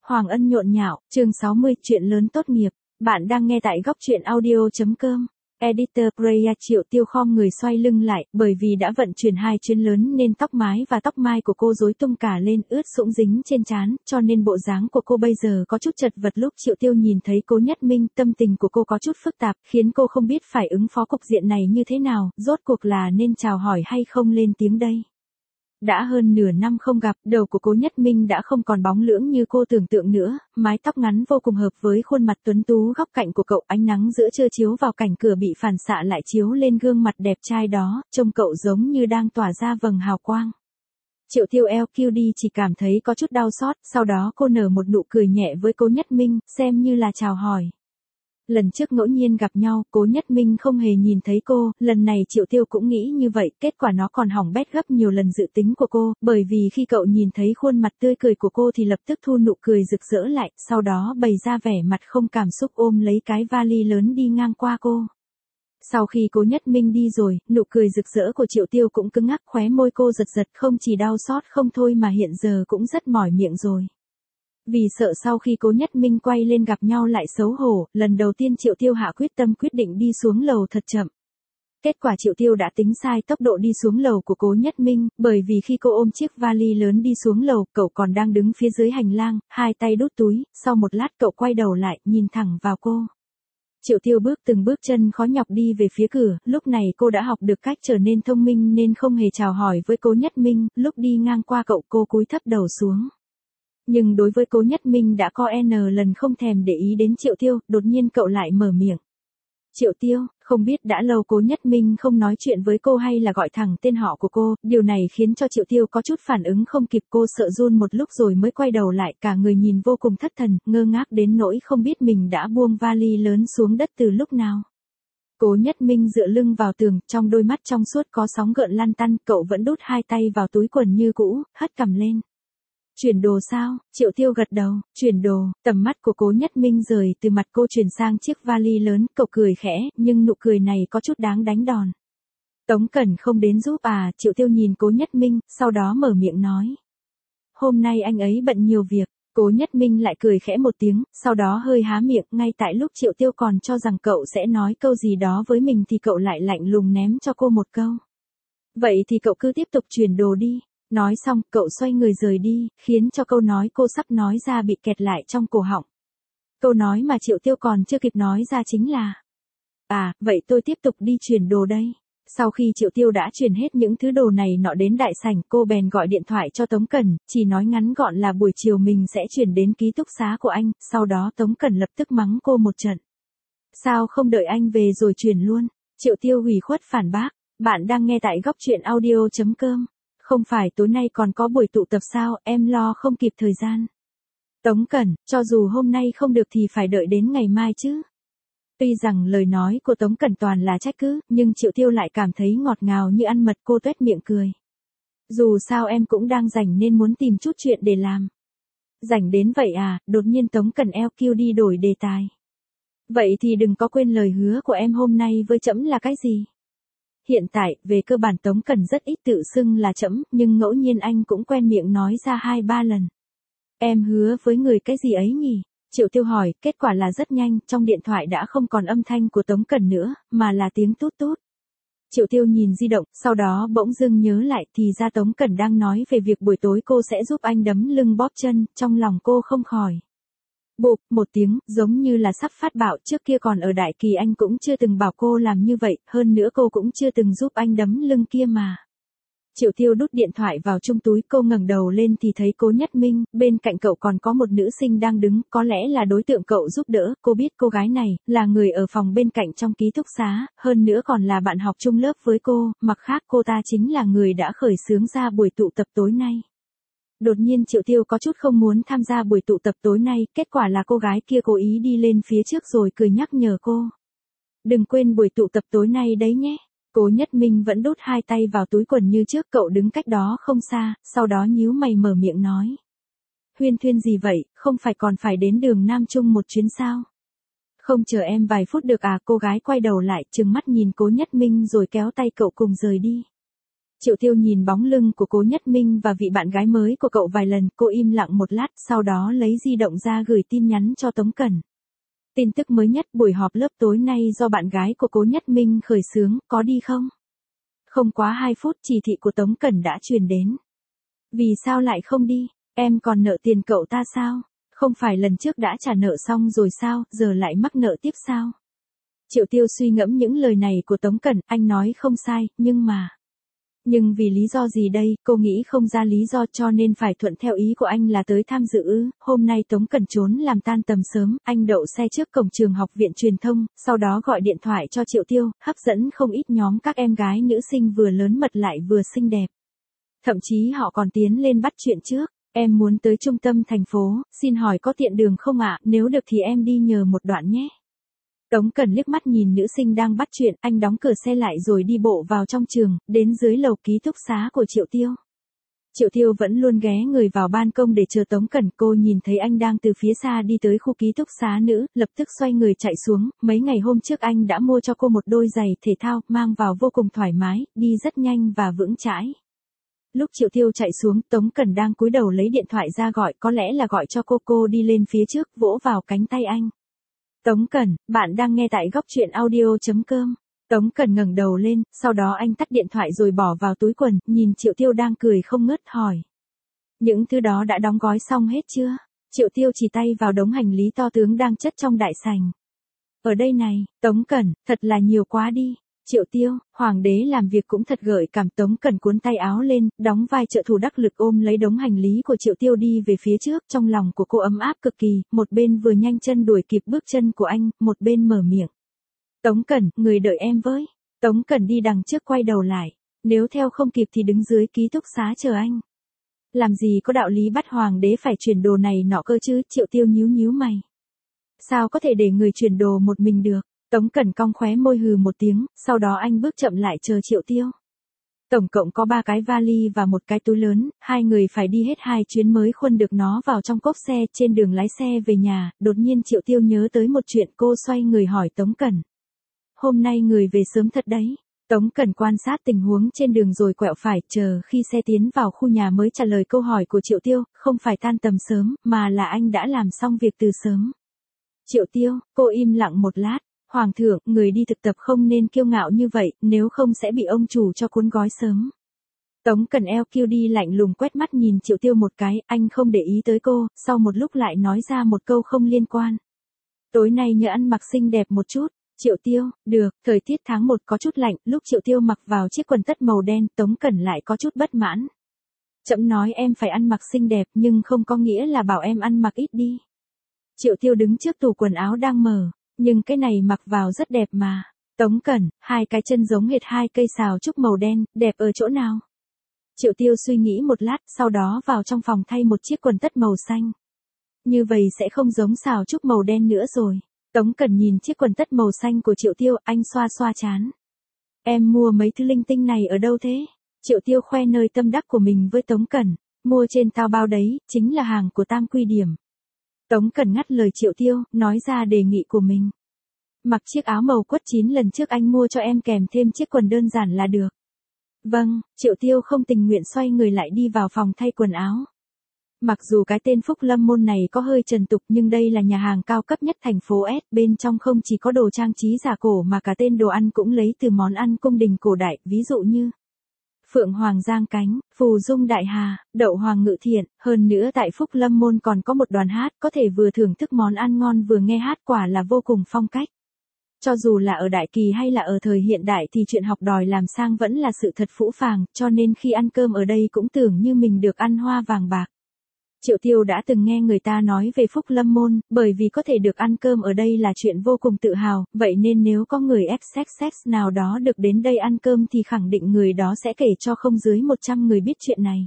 Hoàng Ân nhộn nhạo, chương 60, chuyện lớn tốt nghiệp. Bạn đang nghe tại góc truyện audio.com. Editor Freya Triệu Tiêu khom người xoay lưng lại, bởi vì đã vận chuyển 2 chuyến lớn nên tóc mái và tóc mai của cô rối tung cả lên, ướt sũng dính trên trán, cho nên bộ dáng của cô bây giờ có chút chật vật. Lúc Triệu Tiêu nhìn thấy Cố Nhất Minh, tâm tình của cô có chút phức tạp, khiến cô không biết phải ứng phó cục diện này như thế nào, rốt cuộc là nên chào hỏi hay không lên tiếng đây. Đã hơn nửa năm không gặp, đầu của Cố Nhất Minh đã không còn bóng lưỡng như cô tưởng tượng nữa, mái tóc ngắn vô cùng hợp với khuôn mặt tuấn tú góc cạnh của cậu, ánh nắng giữa trưa chiếu vào cảnh cửa bị phản xạ lại chiếu lên gương mặt đẹp trai đó, trông cậu giống như đang tỏa ra vầng hào quang. Triệu Tiêu LQD chỉ cảm thấy có chút đau xót, sau đó cô nở một nụ cười nhẹ với Cố Nhất Minh, xem như là chào hỏi. Lần trước ngẫu nhiên gặp nhau, Cố Nhất Minh không hề nhìn thấy cô, lần này Triệu Tiêu cũng nghĩ như vậy, kết quả nó còn hỏng bét gấp nhiều lần dự tính của cô, bởi vì khi cậu nhìn thấy khuôn mặt tươi cười của cô thì lập tức thu nụ cười rực rỡ lại, sau đó bày ra vẻ mặt không cảm xúc ôm lấy cái vali lớn đi ngang qua cô. Sau khi Cố Nhất Minh đi rồi, nụ cười rực rỡ của Triệu Tiêu cũng cứng ngắc, khóe môi cô giật giật, không chỉ đau xót không thôi mà hiện giờ cũng rất mỏi miệng rồi. Vì sợ sau khi Cố Nhất Minh quay lên gặp nhau lại xấu hổ, lần đầu tiên Triệu Tiêu hạ quyết tâm quyết định đi xuống lầu thật chậm. Kết quả Triệu Tiêu đã tính sai tốc độ đi xuống lầu của Cố Nhất Minh, bởi vì khi cô ôm chiếc vali lớn đi xuống lầu, cậu còn đang đứng phía dưới hành lang, hai tay đút túi, sau một lát cậu quay đầu lại, nhìn thẳng vào cô. Triệu Tiêu bước từng bước chân khó nhọc đi về phía cửa, lúc này cô đã học được cách trở nên thông minh nên không hề chào hỏi với Cố Nhất Minh, lúc đi ngang qua cậu cô cúi thấp đầu xuống. Nhưng đối với Cố Nhất Minh đã có N lần không thèm để ý đến Triệu Tiêu, đột nhiên cậu lại mở miệng. Triệu Tiêu, không biết đã lâu Cố Nhất Minh không nói chuyện với cô hay là gọi thẳng tên họ của cô, điều này khiến cho Triệu Tiêu có chút phản ứng không kịp, cô sợ run một lúc rồi mới quay đầu lại, cả người nhìn vô cùng thất thần, ngơ ngác đến nỗi không biết mình đã buông vali lớn xuống đất từ lúc nào. Cố Nhất Minh dựa lưng vào tường, trong đôi mắt trong suốt có sóng gợn lăn tăn, cậu vẫn đút hai tay vào túi quần như cũ, hất cằm lên. Chuyển đồ sao? Triệu Tiêu gật đầu, chuyển đồ, tầm mắt của Cố Nhất Minh rời từ mặt cô chuyển sang chiếc vali lớn, cậu cười khẽ, nhưng nụ cười này có chút đáng đánh đòn. Tống Cẩn không đến giúp à? Triệu Tiêu nhìn Cố Nhất Minh, sau đó mở miệng nói. Hôm nay anh ấy bận nhiều việc. Cố Nhất Minh lại cười khẽ một tiếng, sau đó hơi há miệng, ngay tại lúc Triệu Tiêu còn cho rằng cậu sẽ nói câu gì đó với mình thì cậu lại lạnh lùng ném cho cô một câu. Vậy thì cậu cứ tiếp tục chuyển đồ đi. Nói xong, cậu xoay người rời đi, khiến cho câu nói cô sắp nói ra bị kẹt lại trong cổ họng. Câu nói mà Triệu Tiêu còn chưa kịp nói ra chính là: À, vậy tôi tiếp tục đi chuyển đồ đây. Sau khi Triệu Tiêu đã chuyển hết những thứ đồ này nọ đến đại sảnh, cô bèn gọi điện thoại cho Tống Cẩn, chỉ nói ngắn gọn là buổi chiều mình sẽ chuyển đến ký túc xá của anh, sau đó Tống Cẩn lập tức mắng cô một trận. Sao không đợi anh về rồi chuyển luôn? Triệu Tiêu ủy khuất phản bác. Bạn đang nghe tại góc truyện audio.com. Không phải tối nay còn có buổi tụ tập sao, em lo không kịp thời gian. Tống Cẩn, cho dù hôm nay không được thì phải đợi đến ngày mai chứ. Tuy rằng lời nói của Tống Cẩn toàn là trách cứ, nhưng Triệu Tiêu lại cảm thấy ngọt ngào như ăn mật, cô tuét miệng cười. Dù sao em cũng đang rảnh nên muốn tìm chút chuyện để làm. Rảnh đến vậy à? Đột nhiên Tống Cẩn LQ đi đổi đề tài. Vậy thì đừng có quên lời hứa của em hôm nay với trẫm là cái gì? Hiện tại, về cơ bản Tống Cẩn rất ít tự xưng là trẫm, nhưng ngẫu nhiên anh cũng quen miệng nói ra 2-3 lần. Em hứa với người cái gì ấy nhỉ? Triệu Tiêu hỏi, kết quả là rất nhanh, trong điện thoại đã không còn âm thanh của Tống Cẩn nữa, mà là tiếng tút tút. Triệu Tiêu nhìn di động, sau đó bỗng dưng nhớ lại thì ra Tống Cẩn đang nói về việc buổi tối cô sẽ giúp anh đấm lưng bóp chân, trong lòng cô không khỏi. Bụp, một tiếng, giống như là sắp phát bạo, trước kia còn ở Đại Kỳ anh cũng chưa từng bảo cô làm như vậy, hơn nữa cô cũng chưa từng giúp anh đấm lưng kia mà. Triệu Tiêu đút điện thoại vào trong túi, cô ngẩng đầu lên thì thấy Cố Nhất Minh, bên cạnh cậu còn có một nữ sinh đang đứng, có lẽ là đối tượng cậu giúp đỡ, cô biết cô gái này, là người ở phòng bên cạnh trong ký túc xá, hơn nữa còn là bạn học chung lớp với cô, mặt khác cô ta chính là người đã khởi xướng ra buổi tụ tập tối nay. Đột nhiên Triệu Tiêu có chút không muốn tham gia buổi tụ tập tối nay, kết quả là cô gái kia cố ý đi lên phía trước rồi cười nhắc nhở cô. Đừng quên buổi tụ tập tối nay đấy nhé. Cố Nhất Minh vẫn đút hai tay vào túi quần như trước, cậu đứng cách đó không xa, sau đó nhíu mày mở miệng nói. Huyên thuyên gì vậy, không phải còn phải đến đường Nam Trung một chuyến sao? Không chờ em vài phút được à? Cô gái quay đầu lại, trừng mắt nhìn Cố Nhất Minh rồi kéo tay cậu cùng rời đi. Triệu Tiêu nhìn bóng lưng của Cố Nhất Minh và vị bạn gái mới của cậu vài lần, cô im lặng một lát, sau đó lấy di động ra gửi tin nhắn cho Tống Cẩn. Tin tức mới nhất, buổi họp lớp tối nay do bạn gái của Cố Nhất Minh khởi xướng, có đi không? Không quá 2 phút chỉ thị của Tống Cẩn đã truyền đến. Vì sao lại không đi? Em còn nợ tiền cậu ta sao? Không phải lần trước đã trả nợ xong rồi sao, giờ lại mắc nợ tiếp sao? Triệu Tiêu suy ngẫm những lời này của Tống Cẩn, anh nói không sai, nhưng vì lý do gì đây, cô nghĩ không ra lý do cho nên phải thuận theo ý của anh là tới tham dự ư. Hôm nay Tống Cẩn trốn làm tan tầm sớm, anh đậu xe trước cổng trường học viện truyền thông, sau đó gọi điện thoại cho Triệu Tiêu, hấp dẫn không ít nhóm các em gái nữ sinh vừa lớn mật lại vừa xinh đẹp. Thậm chí họ còn tiến lên bắt chuyện trước. Em muốn tới trung tâm thành phố, xin hỏi có tiện đường không ạ, nếu được thì em đi nhờ một đoạn nhé. Tống Cẩn liếc mắt nhìn nữ sinh đang bắt chuyện, anh đóng cửa xe lại rồi đi bộ vào trong trường, đến dưới lầu ký túc xá của Triệu Tiêu. Triệu Tiêu vẫn luôn ghé người vào ban công để chờ Tống Cẩn, cô nhìn thấy anh đang từ phía xa đi tới khu ký túc xá nữ, lập tức xoay người chạy xuống, mấy ngày hôm trước anh đã mua cho cô một đôi giày thể thao, mang vào vô cùng thoải mái, đi rất nhanh và vững chãi. Lúc Triệu Tiêu chạy xuống, Tống Cẩn đang cúi đầu lấy điện thoại ra gọi, có lẽ là gọi cho cô đi lên phía trước, vỗ vào cánh tay anh. Tống Cẩn, bạn đang nghe tại góc truyện audio.com. Tống Cẩn ngẩng đầu lên, sau đó anh tắt điện thoại rồi bỏ vào túi quần, nhìn Triệu Tiêu đang cười không ngớt hỏi. Những thứ đó đã đóng gói xong hết chưa? Triệu Tiêu chỉ tay vào đống hành lý to tướng đang chất trong đại sảnh. Ở đây này, Tống Cẩn, thật là nhiều quá đi. Triệu Tiêu, hoàng đế làm việc cũng thật gợi cảm. Tống Cẩn cuốn tay áo lên, đóng vai trợ thủ đắc lực ôm lấy đống hành lý của Triệu Tiêu đi về phía trước, trong lòng của cô ấm áp cực kỳ, một bên vừa nhanh chân đuổi kịp bước chân của anh, một bên mở miệng. Tống Cẩn, người đợi em với. Tống Cẩn đi đằng trước quay đầu lại, nếu theo không kịp thì đứng dưới ký túc xá chờ anh. Làm gì có đạo lý bắt hoàng đế phải chuyển đồ này nọ cơ chứ, Triệu Tiêu nhíu mày. Sao có thể để người chuyển đồ một mình được? Tống Cẩn cong khóe môi hừ một tiếng, sau đó anh bước chậm lại chờ Triệu Tiêu. Tổng cộng có 3 cái vali và một cái túi lớn, hai người phải đi hết 2 chuyến mới khuân được nó vào trong cốp xe. Trên đường lái xe về nhà, đột nhiên Triệu Tiêu nhớ tới một chuyện, cô xoay người hỏi Tống Cẩn. Hôm nay người về sớm thật đấy. Tống Cẩn quan sát tình huống trên đường rồi quẹo phải, chờ khi xe tiến vào khu nhà mới trả lời câu hỏi của Triệu Tiêu, không phải tan tầm sớm, mà là anh đã làm xong việc từ sớm. Triệu Tiêu, cô im lặng một lát. Hoàng thượng, người đi thực tập không nên kiêu ngạo như vậy, nếu không sẽ bị ông chủ cho cuốn gói sớm. Tống Cẩn LQ đi lạnh lùng quét mắt nhìn Triệu Tiêu một cái, anh không để ý tới cô, sau một lúc lại nói ra một câu không liên quan. Tối nay nhớ ăn mặc xinh đẹp một chút. Triệu Tiêu, được, thời tiết tháng 1 có chút lạnh, lúc Triệu Tiêu mặc vào chiếc quần tất màu đen, Tống Cẩn lại có chút bất mãn. Chậm nói em phải ăn mặc xinh đẹp nhưng không có nghĩa là bảo em ăn mặc ít đi. Triệu Tiêu đứng trước tủ quần áo đang mở. Nhưng cái này mặc vào rất đẹp mà. Tống Cẩn, 2 cái chân giống hệt 2 cây sào trúc màu đen, đẹp ở chỗ nào? Triệu Tiêu suy nghĩ một lát, sau đó vào trong phòng thay một chiếc quần tất màu xanh. Như vậy sẽ không giống sào trúc màu đen nữa rồi. Tống Cẩn nhìn chiếc quần tất màu xanh của Triệu Tiêu, anh xoa xoa trán. Em mua mấy thứ linh tinh này ở đâu thế? Triệu Tiêu khoe nơi tâm đắc của mình với Tống Cẩn. Mua trên Taobao đấy, chính là hàng của Tam Quy Điểm. Tống Cẩn ngắt lời Triệu Tiêu, nói ra đề nghị của mình. Mặc chiếc áo màu quất 9 lần trước anh mua cho em kèm thêm chiếc quần đơn giản là được. Vâng, Triệu Tiêu không tình nguyện xoay người lại đi vào phòng thay quần áo. Mặc dù cái tên Phúc Lâm Môn này có hơi trần tục nhưng đây là nhà hàng cao cấp nhất thành phố S, bên trong không chỉ có đồ trang trí giả cổ mà cả tên đồ ăn cũng lấy từ món ăn cung đình cổ đại, ví dụ như Phượng Hoàng Giang Cánh, Phù Dung Đại Hà, Đậu Hoàng Ngự Thiện, hơn nữa tại Phúc Lâm Môn còn có một đoàn hát, có thể vừa thưởng thức món ăn ngon vừa nghe hát, quả là vô cùng phong cách. Cho dù là ở đại kỳ hay là ở thời hiện đại thì chuyện học đòi làm sang vẫn là sự thật phũ phàng, cho nên khi ăn cơm ở đây cũng tưởng như mình được ăn hoa vàng bạc. Triệu Tiêu đã từng nghe người ta nói về Phúc Lâm Môn, bởi vì có thể được ăn cơm ở đây là chuyện vô cùng tự hào, vậy nên nếu có người XXX nào đó được đến đây ăn cơm thì khẳng định người đó sẽ kể cho không dưới 100 người biết chuyện này.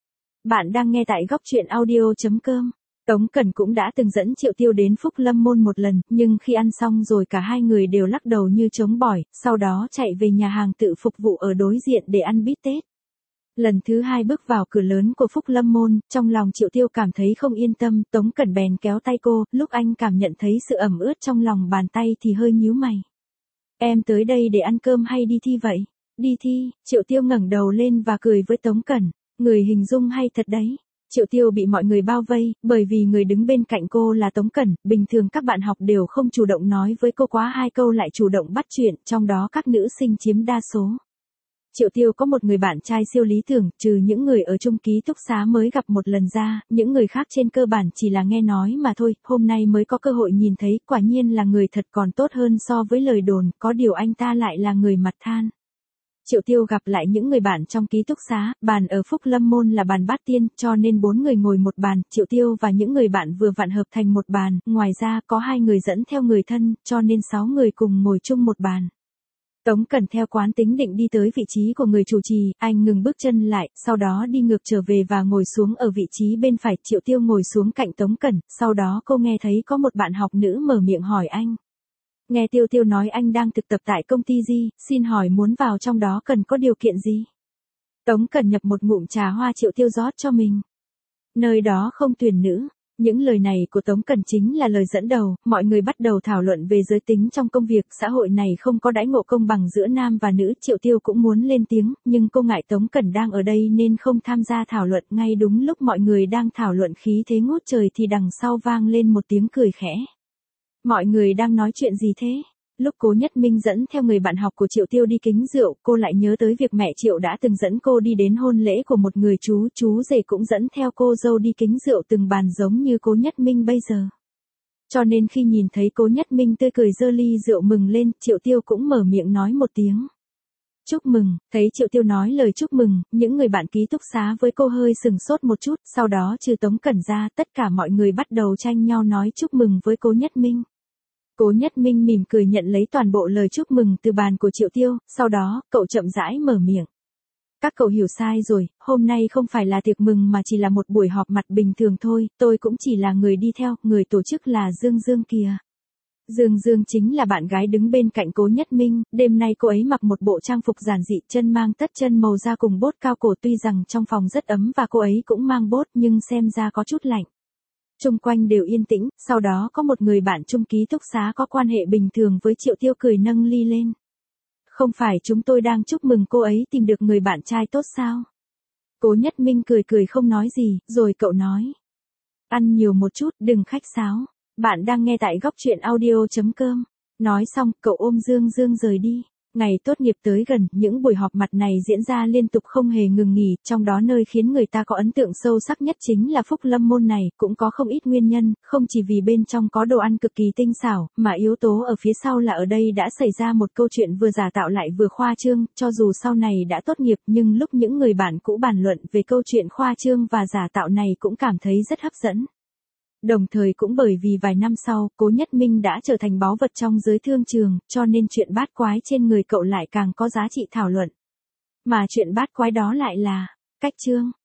Bạn đang nghe tại góc truyện audio.com. Tống Cẩn cũng đã từng dẫn Triệu Tiêu đến Phúc Lâm Môn một lần, nhưng khi ăn xong rồi cả hai người đều lắc đầu như trống bỏi, sau đó chạy về nhà hàng tự phục vụ ở đối diện để ăn bít tết. Lần thứ 2 bước vào cửa lớn của Phúc Lâm Môn, trong lòng Triệu Tiêu cảm thấy không yên tâm, Tống Cẩn bèn kéo tay cô, lúc anh cảm nhận thấy sự ẩm ướt trong lòng bàn tay thì hơi nhíu mày. Em tới đây để ăn cơm hay đi thi vậy? Đi thi, Triệu Tiêu ngẩng đầu lên và cười với Tống Cẩn. Người hình dung hay thật đấy. Triệu Tiêu bị mọi người bao vây, bởi vì người đứng bên cạnh cô là Tống Cẩn, bình thường các bạn học đều không chủ động nói với cô quá 2 câu lại chủ động bắt chuyện, trong đó các nữ sinh chiếm đa số. Triệu Tiêu có một người bạn trai siêu lý tưởng, trừ những người ở chung ký túc xá mới gặp một lần ra, những người khác trên cơ bản chỉ là nghe nói mà thôi, hôm nay mới có cơ hội nhìn thấy, quả nhiên là người thật còn tốt hơn so với lời đồn, có điều anh ta lại là người mặt than. Triệu Tiêu gặp lại những người bạn trong ký túc xá, bàn ở Phúc Lâm Môn là bàn bát tiên, cho nên 4 người ngồi một bàn, Triệu Tiêu và những người bạn vừa vặn hợp thành một bàn, ngoài ra có 2 người dẫn theo người thân, cho nên 6 người cùng ngồi chung một bàn. Tống Cẩn theo quán tính định đi tới vị trí của người chủ trì, anh ngừng bước chân lại, sau đó đi ngược trở về và ngồi xuống ở vị trí bên phải, Triệu Tiêu ngồi xuống cạnh Tống Cẩn, sau đó cô nghe thấy có một bạn học nữ mở miệng hỏi anh. Nghe Tiêu Tiêu nói anh đang thực tập tại công ty gì, xin hỏi muốn vào trong đó cần có điều kiện gì? Tống Cẩn nhập một ngụm trà hoa, Triệu Tiêu rót cho mình. Nơi đó không tuyển nữ. Những lời này của Tống Cẩn chính là lời dẫn đầu, mọi người bắt đầu thảo luận về giới tính trong công việc, xã hội này không có đãi ngộ công bằng giữa nam và nữ, Triệu Tiêu cũng muốn lên tiếng, nhưng cô ngại Tống Cẩn đang ở đây nên không tham gia thảo luận, ngay đúng lúc mọi người đang thảo luận khí thế ngút trời thì đằng sau vang lên một tiếng cười khẽ. Mọi người đang nói chuyện gì thế? Lúc Cố Nhất Minh dẫn theo người bạn học của Triệu Tiêu đi kính rượu, cô lại nhớ tới việc mẹ Triệu đã từng dẫn cô đi đến hôn lễ của một người chú rể cũng dẫn theo cô dâu đi kính rượu từng bàn giống như Cố Nhất Minh bây giờ. Cho nên khi nhìn thấy Cố Nhất Minh tươi cười giơ ly rượu mừng lên, Triệu Tiêu cũng mở miệng nói một tiếng. Chúc mừng, thấy Triệu Tiêu nói lời chúc mừng, những người bạn ký túc xá với cô hơi sừng sốt một chút, sau đó trừ Tống Cẩn ra, tất cả mọi người bắt đầu tranh nhau nói chúc mừng với Cố Nhất Minh. Cố Nhất Minh mỉm cười nhận lấy toàn bộ lời chúc mừng từ bàn của Triệu Tiêu, sau đó, cậu chậm rãi mở miệng. Các cậu hiểu sai rồi, hôm nay không phải là tiệc mừng mà chỉ là một buổi họp mặt bình thường thôi, tôi cũng chỉ là người đi theo, người tổ chức là Dương Dương kìa. Dương Dương chính là bạn gái đứng bên cạnh Cố Nhất Minh, đêm nay cô ấy mặc một bộ trang phục giản dị, chân mang tất chân màu da cùng bốt cao cổ, tuy rằng trong phòng rất ấm và cô ấy cũng mang bốt nhưng xem ra có chút lạnh. Xung quanh đều yên tĩnh, sau đó có một người bạn chung ký túc xá có quan hệ bình thường với Triệu Tiêu cười nâng ly lên. Không phải chúng tôi đang chúc mừng cô ấy tìm được người bạn trai tốt sao? Cố Nhất Minh cười không nói gì, rồi cậu nói. Ăn nhiều một chút, đừng khách sáo. Bạn đang nghe tại góc truyện audio.com. Nói xong, cậu ôm Dương Dương rời đi. Ngày tốt nghiệp tới gần, những buổi họp mặt này diễn ra liên tục không hề ngừng nghỉ, trong đó nơi khiến người ta có ấn tượng sâu sắc nhất chính là Phúc Lâm Môn này, cũng có không ít nguyên nhân, không chỉ vì bên trong có đồ ăn cực kỳ tinh xảo, mà yếu tố ở phía sau là ở đây đã xảy ra một câu chuyện vừa giả tạo lại vừa khoa trương, cho dù sau này đã tốt nghiệp nhưng lúc những người bạn cũ bàn luận về câu chuyện khoa trương và giả tạo này cũng cảm thấy rất hấp dẫn. Đồng thời cũng bởi vì vài năm sau, Cố Nhất Minh đã trở thành báu vật trong giới thương trường, cho nên chuyện bát quái trên người cậu lại càng có giá trị thảo luận. Mà chuyện bát quái đó lại là cách chương.